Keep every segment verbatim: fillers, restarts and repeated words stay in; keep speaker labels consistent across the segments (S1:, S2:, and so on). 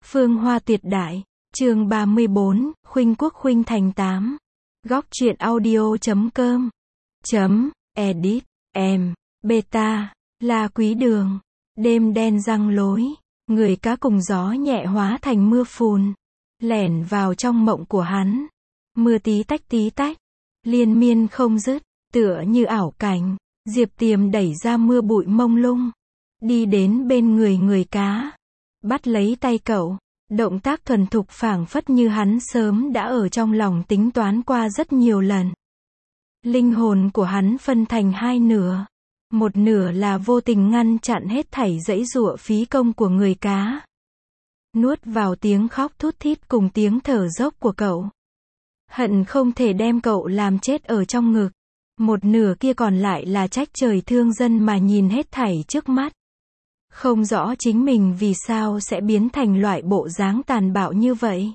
S1: Phương Hoa tuyệt đại, chương ba mươi bốn, Khuynh Quốc Khuynh Thành tám. Góc truyện audio chấm com. Chấm, edit, em, beta, La Quý Đường. Đêm đen răng lối, người cá cùng gió nhẹ hóa thành mưa phùn, lẻn vào trong mộng của hắn. Mưa tí tách tí tách, liên miên không dứt, tựa như ảo cảnh. Diệp Tiềm đẩy ra mưa bụi mông lung, đi đến bên người người cá, bắt lấy tay cậu, động tác thuần thục phảng phất như hắn sớm đã ở trong lòng tính toán qua rất nhiều lần. Linh hồn của hắn phân thành hai nửa, một nửa là vô tình ngăn chặn hết thảy giãy giụa phí công của người cá, nuốt vào tiếng khóc thút thít cùng tiếng thở dốc của cậu, hận không thể đem cậu làm chết ở trong ngực. Một nửa kia còn lại là trách trời thương dân mà nhìn hết thảy trước mắt, không rõ chính mình vì sao sẽ biến thành loại bộ dáng tàn bạo như vậy.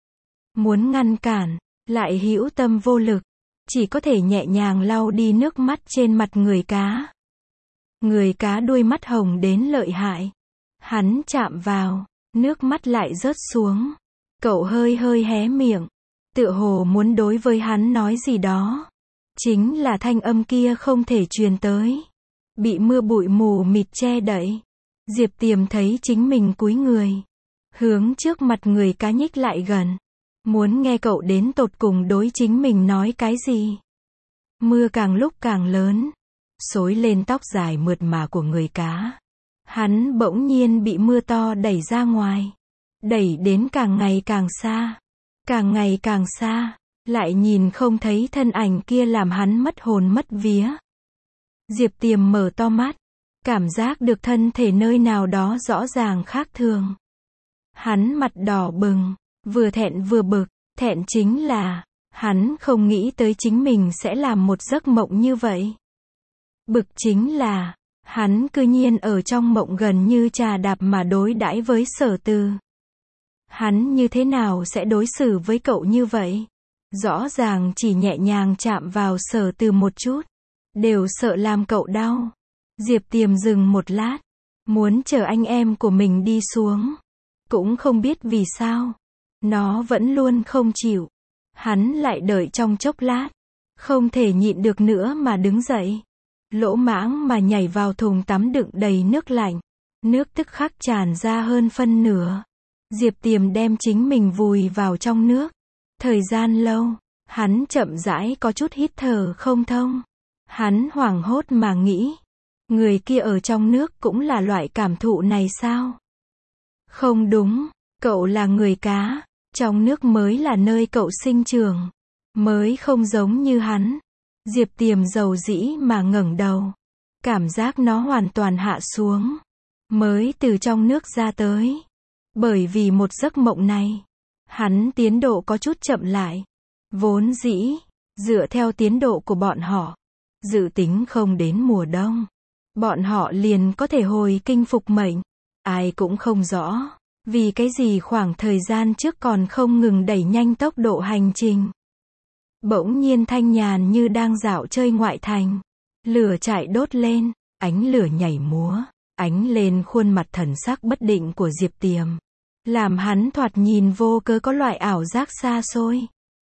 S1: Muốn ngăn cản, lại hữu tâm vô lực, chỉ có thể nhẹ nhàng lau đi nước mắt trên mặt người cá. Người cá đuôi mắt hồng đến lợi hại. Hắn chạm vào, nước mắt lại rớt xuống. Cậu hơi hơi hé miệng, tựa hồ muốn đối với hắn nói gì đó. Chính là thanh âm kia không thể truyền tới, bị mưa bụi mù mịt che đậy. Diệp Tiềm thấy chính mình cúi người, hướng trước mặt người cá nhích lại gần, muốn nghe cậu đến tột cùng đối chính mình nói cái gì. Mưa càng lúc càng lớn, xối lên tóc dài mượt mà của người cá. Hắn bỗng nhiên bị mưa to đẩy ra ngoài, đẩy đến càng ngày càng xa, càng ngày càng xa. Lại nhìn không thấy thân ảnh kia làm hắn mất hồn mất vía. Diệp Tiềm mở to mắt, cảm giác được thân thể nơi nào đó rõ ràng khác thường. Hắn mặt đỏ bừng, vừa thẹn vừa bực. Thẹn chính là, hắn không nghĩ tới chính mình sẽ làm một giấc mộng như vậy. Bực chính là, hắn cư nhiên ở trong mộng gần như trà đạp mà đối đãi với Sở Từ. Hắn như thế nào sẽ đối xử với cậu như vậy? Rõ ràng chỉ nhẹ nhàng chạm vào Sở Từ một chút, đều sợ làm cậu đau. Diệp Tiềm dừng một lát, muốn chờ anh em của mình đi xuống. Cũng không biết vì sao, nó vẫn luôn không chịu. Hắn lại đợi trong chốc lát, không thể nhịn được nữa mà đứng dậy. Lỗ mãng mà nhảy vào thùng tắm đựng đầy nước lạnh. Nước tức khắc tràn ra hơn phân nửa. Diệp Tiềm đem chính mình vùi vào trong nước. Thời gian lâu, hắn chậm rãi có chút hít thở không thông. Hắn hoảng hốt mà nghĩ, người kia ở trong nước cũng là loại cảm thụ này sao? Không đúng, cậu là người cá, trong nước mới là nơi cậu sinh trưởng, mới không giống như hắn. Diệp Tiềm dầu dĩ mà ngẩng đầu, cảm giác nó hoàn toàn hạ xuống, mới từ trong nước ra tới. Bởi vì một giấc mộng này, hắn tiến độ có chút chậm lại. Vốn dĩ, dựa theo tiến độ của bọn họ, dự tính không đến mùa đông, bọn họ liền có thể hồi kinh phục mệnh. Ai cũng không rõ, vì cái gì khoảng thời gian trước còn không ngừng đẩy nhanh tốc độ hành trình. Bỗng nhiên thanh nhàn như đang dạo chơi ngoại thành. Lửa trại đốt lên, ánh lửa nhảy múa, ánh lên khuôn mặt thần sắc bất định của Diệp Tiềm, làm hắn thoạt nhìn vô cớ có loại ảo giác xa xôi.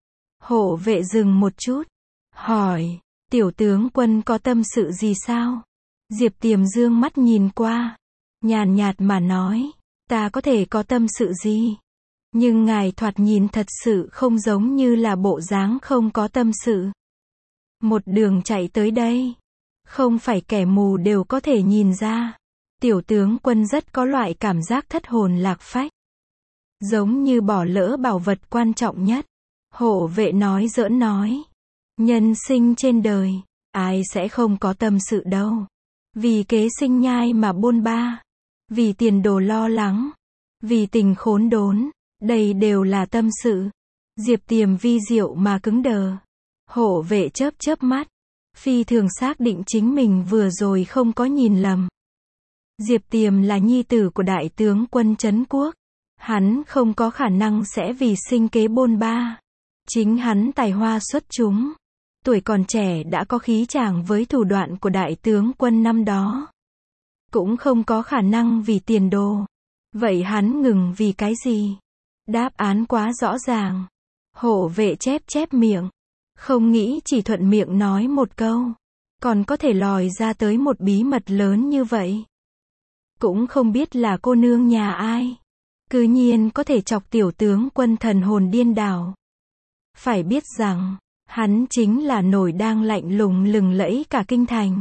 S1: Hộ vệ dừng một chút, hỏi, tiểu tướng quân có tâm sự gì sao? Diệp Tiềm dương mắt nhìn qua, nhàn nhạt mà nói, ta có thể có tâm sự gì? Nhưng ngài thoạt nhìn thật sự không giống như là bộ dáng không có tâm sự. Một đường chạy tới đây, không phải kẻ mù đều có thể nhìn ra. Tiểu tướng quân rất có loại cảm giác thất hồn lạc phách, giống như bỏ lỡ bảo vật quan trọng nhất. Hộ vệ nói giỡn nói, nhân sinh trên đời, ai sẽ không có tâm sự đâu. Vì kế sinh nhai mà bôn ba, vì tiền đồ lo lắng, vì tình khốn đốn, đây đều là tâm sự. Diệp Tiềm vi diệu mà cứng đờ. Hộ vệ chớp chớp mắt, phi thường xác định chính mình vừa rồi không có nhìn lầm. Diệp Tiềm là nhi tử của đại tướng quân Trấn Quốc, hắn không có khả năng sẽ vì sinh kế bôn ba. Chính hắn tài hoa xuất chúng, tuổi còn trẻ đã có khí chàng với thủ đoạn của đại tướng quân năm đó. Cũng không có khả năng vì tiền đồ, Vậy hắn ngừng vì cái gì? Đáp án quá rõ ràng. Hộ vệ chép chép miệng. Không nghĩ chỉ thuận miệng nói một câu, còn có thể lòi ra tới một bí mật lớn như vậy. Cũng không biết là cô nương nhà ai. Cứ nhiên có thể chọc tiểu tướng quân thần hồn điên đảo. Phải biết rằng, hắn chính là nổi đang lạnh lùng lừng lẫy cả kinh thành.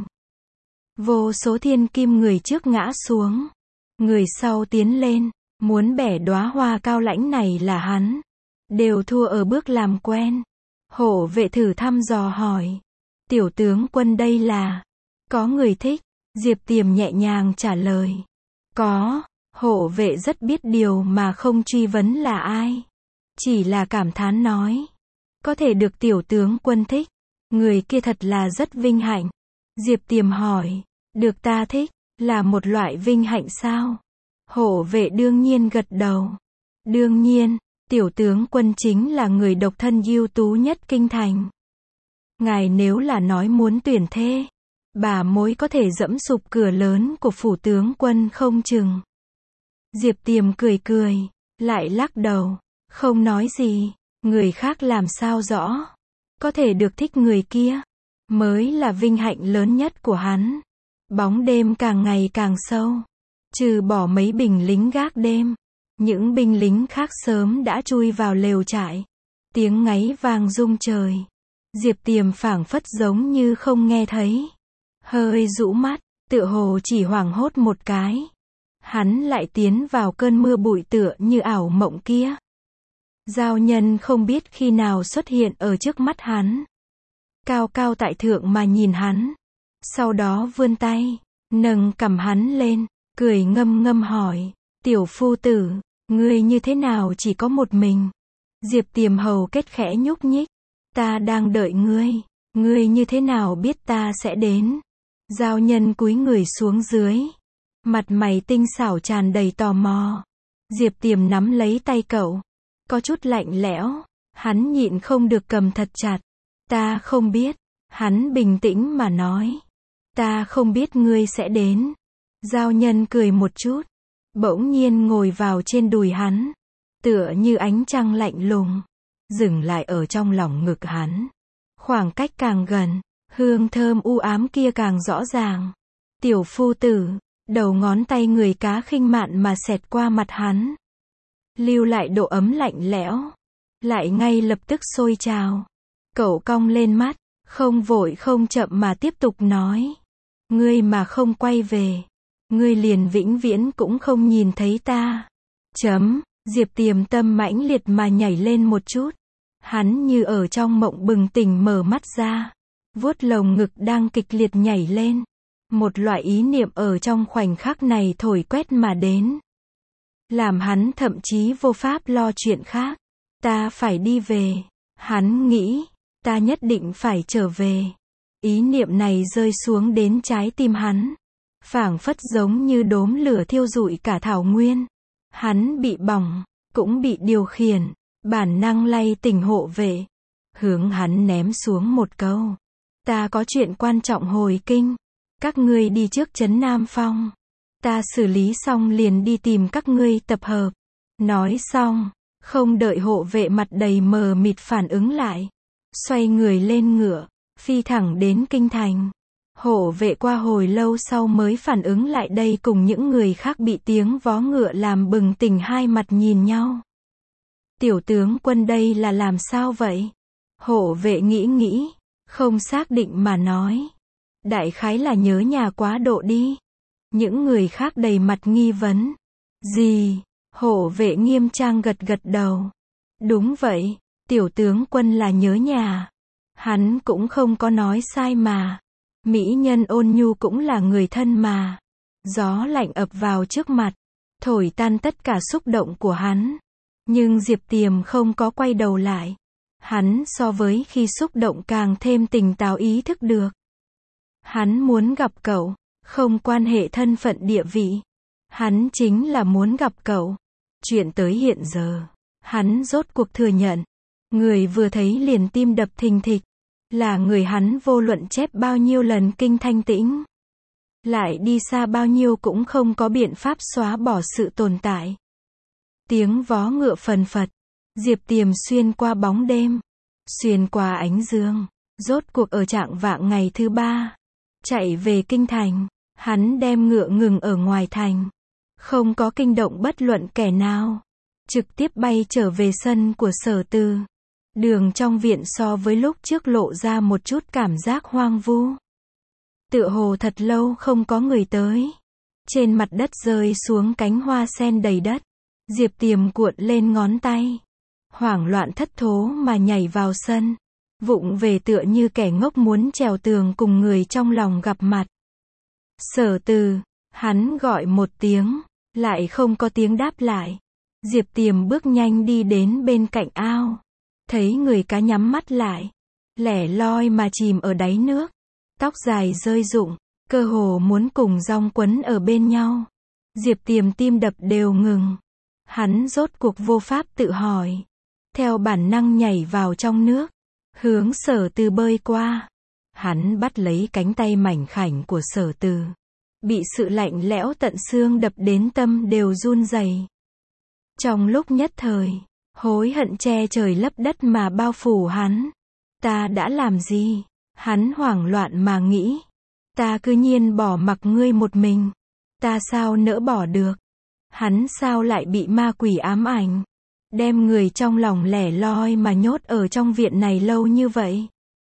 S1: Vô số thiên kim người trước ngã xuống, người sau tiến lên, muốn bẻ đóa hoa cao lãnh này là hắn. Đều thua ở bước làm quen. Hộ vệ thử thăm dò hỏi. Tiểu tướng quân đây là, có người thích. Diệp Tiềm nhẹ nhàng trả lời. Có. Hộ vệ rất biết điều mà không truy vấn là ai. Chỉ là cảm thán nói. Có thể được tiểu tướng quân thích. Người kia thật là rất vinh hạnh. Diệp Tiềm hỏi. Được ta thích, là một loại vinh hạnh sao? Hộ vệ đương nhiên gật đầu. Đương nhiên, tiểu tướng quân chính là người độc thân ưu tú nhất kinh thành. Ngài nếu là nói muốn tuyển thê, bà mối có thể dẫm sụp cửa lớn của phủ tướng quân không chừng. Diệp Tiềm cười cười, lại lắc đầu, không nói gì, người khác làm sao rõ. Có thể được thích người kia, mới là vinh hạnh lớn nhất của hắn. Bóng đêm càng ngày càng sâu, trừ bỏ mấy binh lính gác đêm, những binh lính khác sớm đã chui vào lều trại. Tiếng ngáy vang rung trời. Diệp Tiềm phảng phất giống như không nghe thấy. Hơi rũ mắt, tựa hồ chỉ hoảng hốt một cái. Hắn lại tiến vào cơn mưa bụi tựa như ảo mộng kia. Giao Nhân không biết khi nào xuất hiện ở trước mắt hắn. Cao cao tại thượng mà nhìn hắn. Sau đó vươn tay, nâng cầm hắn lên, cười ngâm ngâm hỏi. Tiểu phu tử, ngươi như thế nào chỉ có một mình? Diệp Tiềm hầu kết khẽ nhúc nhích. Ta đang đợi ngươi. Ngươi như thế nào biết ta sẽ đến? Giao Nhân cúi người xuống dưới. Mặt mày tinh xảo tràn đầy tò mò. Diệp Tiềm nắm lấy tay cậu. Có chút lạnh lẽo. Hắn nhịn không được cầm thật chặt. Ta không biết. Hắn bình tĩnh mà nói. Ta không biết ngươi sẽ đến. Giao Nhân cười một chút. Bỗng nhiên ngồi vào trên đùi hắn. Tựa như ánh trăng lạnh lùng. Dừng lại ở trong lòng ngực hắn. Khoảng cách càng gần, hương thơm u ám kia càng rõ ràng. Tiểu phu tử, đầu ngón tay người cá khinh mạn mà xẹt qua mặt hắn. Lưu lại độ ấm lạnh lẽo. Lại ngay lập tức sôi trào. Cậu cong lên mắt, không vội không chậm mà tiếp tục nói. Ngươi mà không quay về, ngươi liền vĩnh viễn cũng không nhìn thấy ta. Chấm, Diệp Tiềm tâm mãnh liệt mà nhảy lên một chút. Hắn như ở trong mộng bừng tỉnh mở mắt ra. Vuốt lồng ngực đang kịch liệt nhảy lên. Một loại ý niệm ở trong khoảnh khắc này thổi quét mà đến. Làm hắn thậm chí vô pháp lo chuyện khác. Ta phải đi về. Hắn nghĩ, ta nhất định phải trở về. Ý niệm này rơi xuống đến trái tim hắn. Phảng phất giống như đốm lửa thiêu rụi cả thảo nguyên. Hắn bị bỏng, cũng bị điều khiển. Bản năng lay tỉnh hộ vệ. Hướng hắn ném xuống một câu. Ta có chuyện quan trọng hồi kinh. Các ngươi đi trước trấn Nam Phong. Ta xử lý xong liền đi tìm các ngươi tập hợp. Nói xong, không đợi hộ vệ mặt đầy mờ mịt phản ứng lại. Xoay người lên ngựa, phi thẳng đến kinh thành. Hộ vệ qua hồi lâu sau mới phản ứng lại đây, cùng những người khác bị tiếng vó ngựa làm bừng tỉnh, hai mặt nhìn nhau. Tiểu tướng quân đây là làm sao vậy? Hộ vệ nghĩ nghĩ, không xác định mà nói. Đại khái là nhớ nhà quá độ đi. Những người khác đầy mặt nghi vấn. Gì? Hộ vệ nghiêm trang gật gật đầu. Đúng vậy, tiểu tướng quân là nhớ nhà. Hắn cũng không có nói sai mà. Mỹ nhân Ôn Nhu cũng là người thân mà. Gió lạnh ập vào trước mặt, thổi tan tất cả xúc động của hắn. Nhưng Diệp Tiềm không có quay đầu lại. Hắn so với khi xúc động càng thêm tỉnh táo, ý thức được. Hắn muốn gặp cậu, không quan hệ thân phận địa vị. Hắn chính là muốn gặp cậu. Chuyện tới hiện giờ, hắn rốt cuộc thừa nhận. Người vừa thấy liền tim đập thình thịch. Là người hắn vô luận chép bao nhiêu lần kinh thanh tĩnh. lại đi xa bao nhiêu cũng không có biện pháp xóa bỏ sự tồn tại. Tiếng vó ngựa phần phật, Diệp Tiềm xuyên qua bóng đêm, xuyên qua ánh dương, rốt cuộc ở trạng vạng ngày thứ ba, chạy về kinh thành. Hắn đem ngựa ngừng ở ngoài thành, không có kinh động bất luận kẻ nào, trực tiếp bay trở về sân của Sở Từ. Đường trong viện so với lúc trước lộ ra một chút cảm giác hoang vu. Tựa hồ thật lâu không có người tới. Trên mặt đất rơi xuống cánh hoa sen đầy đất. Diệp Tiềm cuộn lên ngón tay, hoảng loạn thất thố mà nhảy vào sân, vụng về tựa như kẻ ngốc muốn trèo tường cùng người trong lòng gặp mặt. Sở Từ, hắn gọi một tiếng, lại không có tiếng đáp lại. Diệp Tiềm bước nhanh đi đến bên cạnh ao, thấy người cá nhắm mắt lại, lẻ loi mà chìm ở đáy nước, tóc dài rơi rụng, cơ hồ muốn cùng rong quấn ở bên nhau. Diệp Tiềm tim đập đều ngừng, hắn rốt cuộc vô pháp tự hỏi, theo bản năng nhảy vào trong nước, hướng Sở Từ bơi qua. Hắn bắt lấy cánh tay mảnh khảnh của Sở Từ, bị sự lạnh lẽo tận xương đập đến tâm đều run rẩy. Trong lúc nhất thời, hối hận che trời lấp đất mà bao phủ hắn. Ta đã làm gì? Hắn hoảng loạn mà nghĩ. Ta cứ nhiên bỏ mặc ngươi một mình. Ta sao nỡ bỏ được? Hắn sao lại bị ma quỷ ám ảnh, đem người trong lòng lẻ loi mà nhốt ở trong viện này lâu như vậy?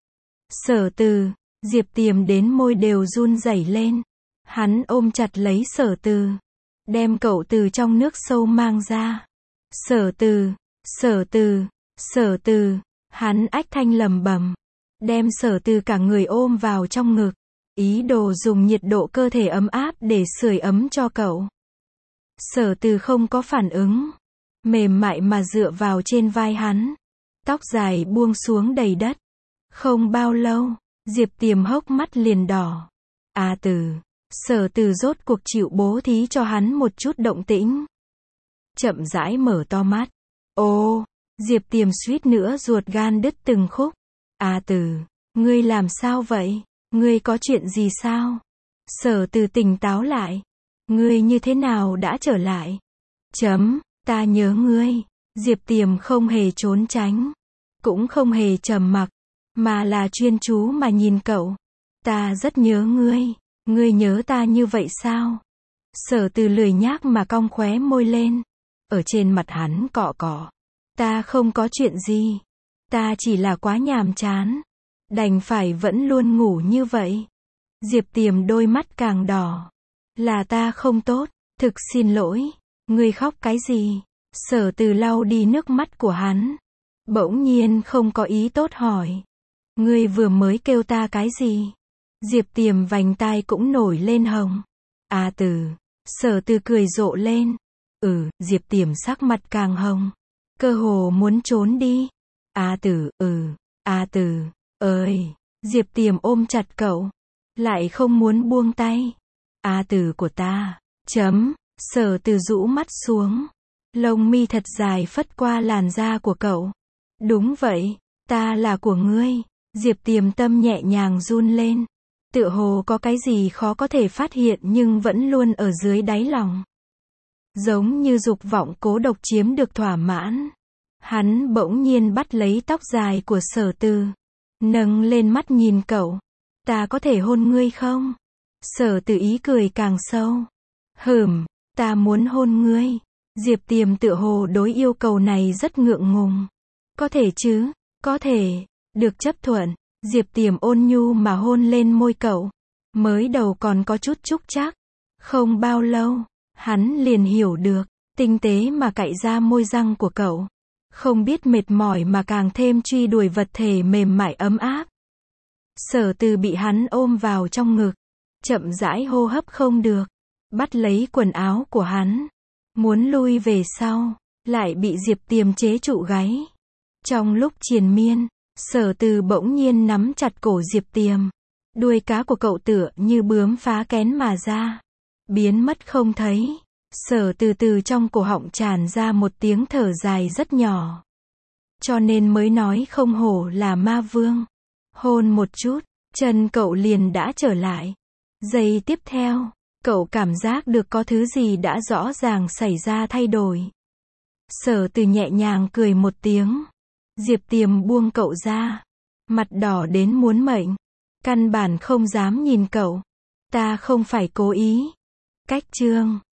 S1: Sở Từ, Diệp Tiềm đến môi đều run rẩy lên. Hắn ôm chặt lấy Sở Từ, đem cậu từ trong nước sâu mang ra. Sở Từ, Sở Từ, Sở Từ, hắn ách thanh lầm bầm, đem Sở Từ cả người ôm vào trong ngực, ý đồ dùng nhiệt độ cơ thể ấm áp để sưởi ấm cho cậu. Sở Từ không có phản ứng, mềm mại mà dựa vào trên vai hắn, tóc dài buông xuống đầy đất. Không bao lâu, Diệp Tiềm hốc mắt liền đỏ. À Từ, Sở Từ rốt cuộc chịu bố thí cho hắn một chút động tĩnh. Chậm rãi mở to mắt. Ô, Diệp Tiềm suýt nữa ruột gan đứt từng khúc. À Từ, ngươi làm sao vậy? Ngươi có chuyện gì sao? Sở Từ tỉnh táo lại. Ngươi như thế nào đã trở lại? Chấm, ta nhớ ngươi. Diệp Tiềm không hề trốn tránh, cũng không hề trầm mặc, mà là chuyên chú mà nhìn cậu. Ta rất nhớ ngươi. Ngươi nhớ ta như vậy sao? Sở Từ lười nhác mà cong khóe môi lên, ở trên mặt hắn cọ cọ. Ta không có chuyện gì. Ta chỉ là quá nhàm chán, đành phải vẫn luôn ngủ như vậy. Diệp Tiềm đôi mắt càng đỏ. Là ta không tốt, thực xin lỗi. Ngươi khóc cái gì? Sở Từ lau đi nước mắt của hắn, bỗng nhiên không có ý tốt hỏi. Ngươi vừa mới kêu ta cái gì? Diệp Tiềm vành tai cũng nổi lên hồng. À Từ, Sở Từ cười rộ lên. Ừ, Diệp Tiềm sắc mặt càng hồng, cơ hồ muốn trốn đi. À Từ, ừ, à Từ, ơi. Diệp Tiềm ôm chặt cậu, lại không muốn buông tay. À Từ của ta, chấm. Sở Từ rũ mắt xuống, lông mi thật dài phất qua làn da của cậu. Đúng vậy, ta là của ngươi. Diệp Tiềm tâm nhẹ nhàng run lên, tựa hồ có cái gì khó có thể phát hiện nhưng vẫn luôn ở dưới đáy lòng. Giống như dục vọng cố độc chiếm được thỏa mãn. Hắn bỗng nhiên bắt lấy tóc dài của Sở Từ, nâng lên mắt nhìn cậu. Ta có thể hôn ngươi không? Sở Từ ý cười càng sâu. Hừm, ta muốn hôn ngươi. Diệp Tiềm tựa hồ đối yêu cầu này rất ngượng ngùng. Có thể chứ, có thể, được chấp thuận. Diệp Tiềm ôn nhu mà hôn lên môi cậu. Mới đầu còn có chút trúc trắc. Không bao lâu, hắn liền hiểu được, tinh tế mà cạy ra môi răng của cậu. Không biết mệt mỏi mà càng thêm truy đuổi vật thể mềm mại ấm áp. Sở Từ bị hắn ôm vào trong ngực, chậm rãi hô hấp không được, bắt lấy quần áo của hắn, muốn lui về sau, lại bị Diệp Tiềm chế trụ gáy. Trong lúc triền miên, Sở Từ bỗng nhiên nắm chặt cổ Diệp Tiềm, đuôi cá của cậu tựa như bướm phá kén mà ra, biến mất không thấy. Sở Từ từ trong cổ họng tràn ra một tiếng thở dài rất nhỏ. Cho nên mới nói không hổ là ma vương. Hôn một chút, chân cậu liền đã trở lại. Giây tiếp theo, cậu cảm giác được có thứ gì đã rõ ràng xảy ra thay đổi. Sở Từ nhẹ nhàng cười một tiếng. Diệp Tiềm buông cậu ra. Mặt đỏ đến muốn mệnh. Căn bản không dám nhìn cậu. Ta không phải cố ý. Cách chương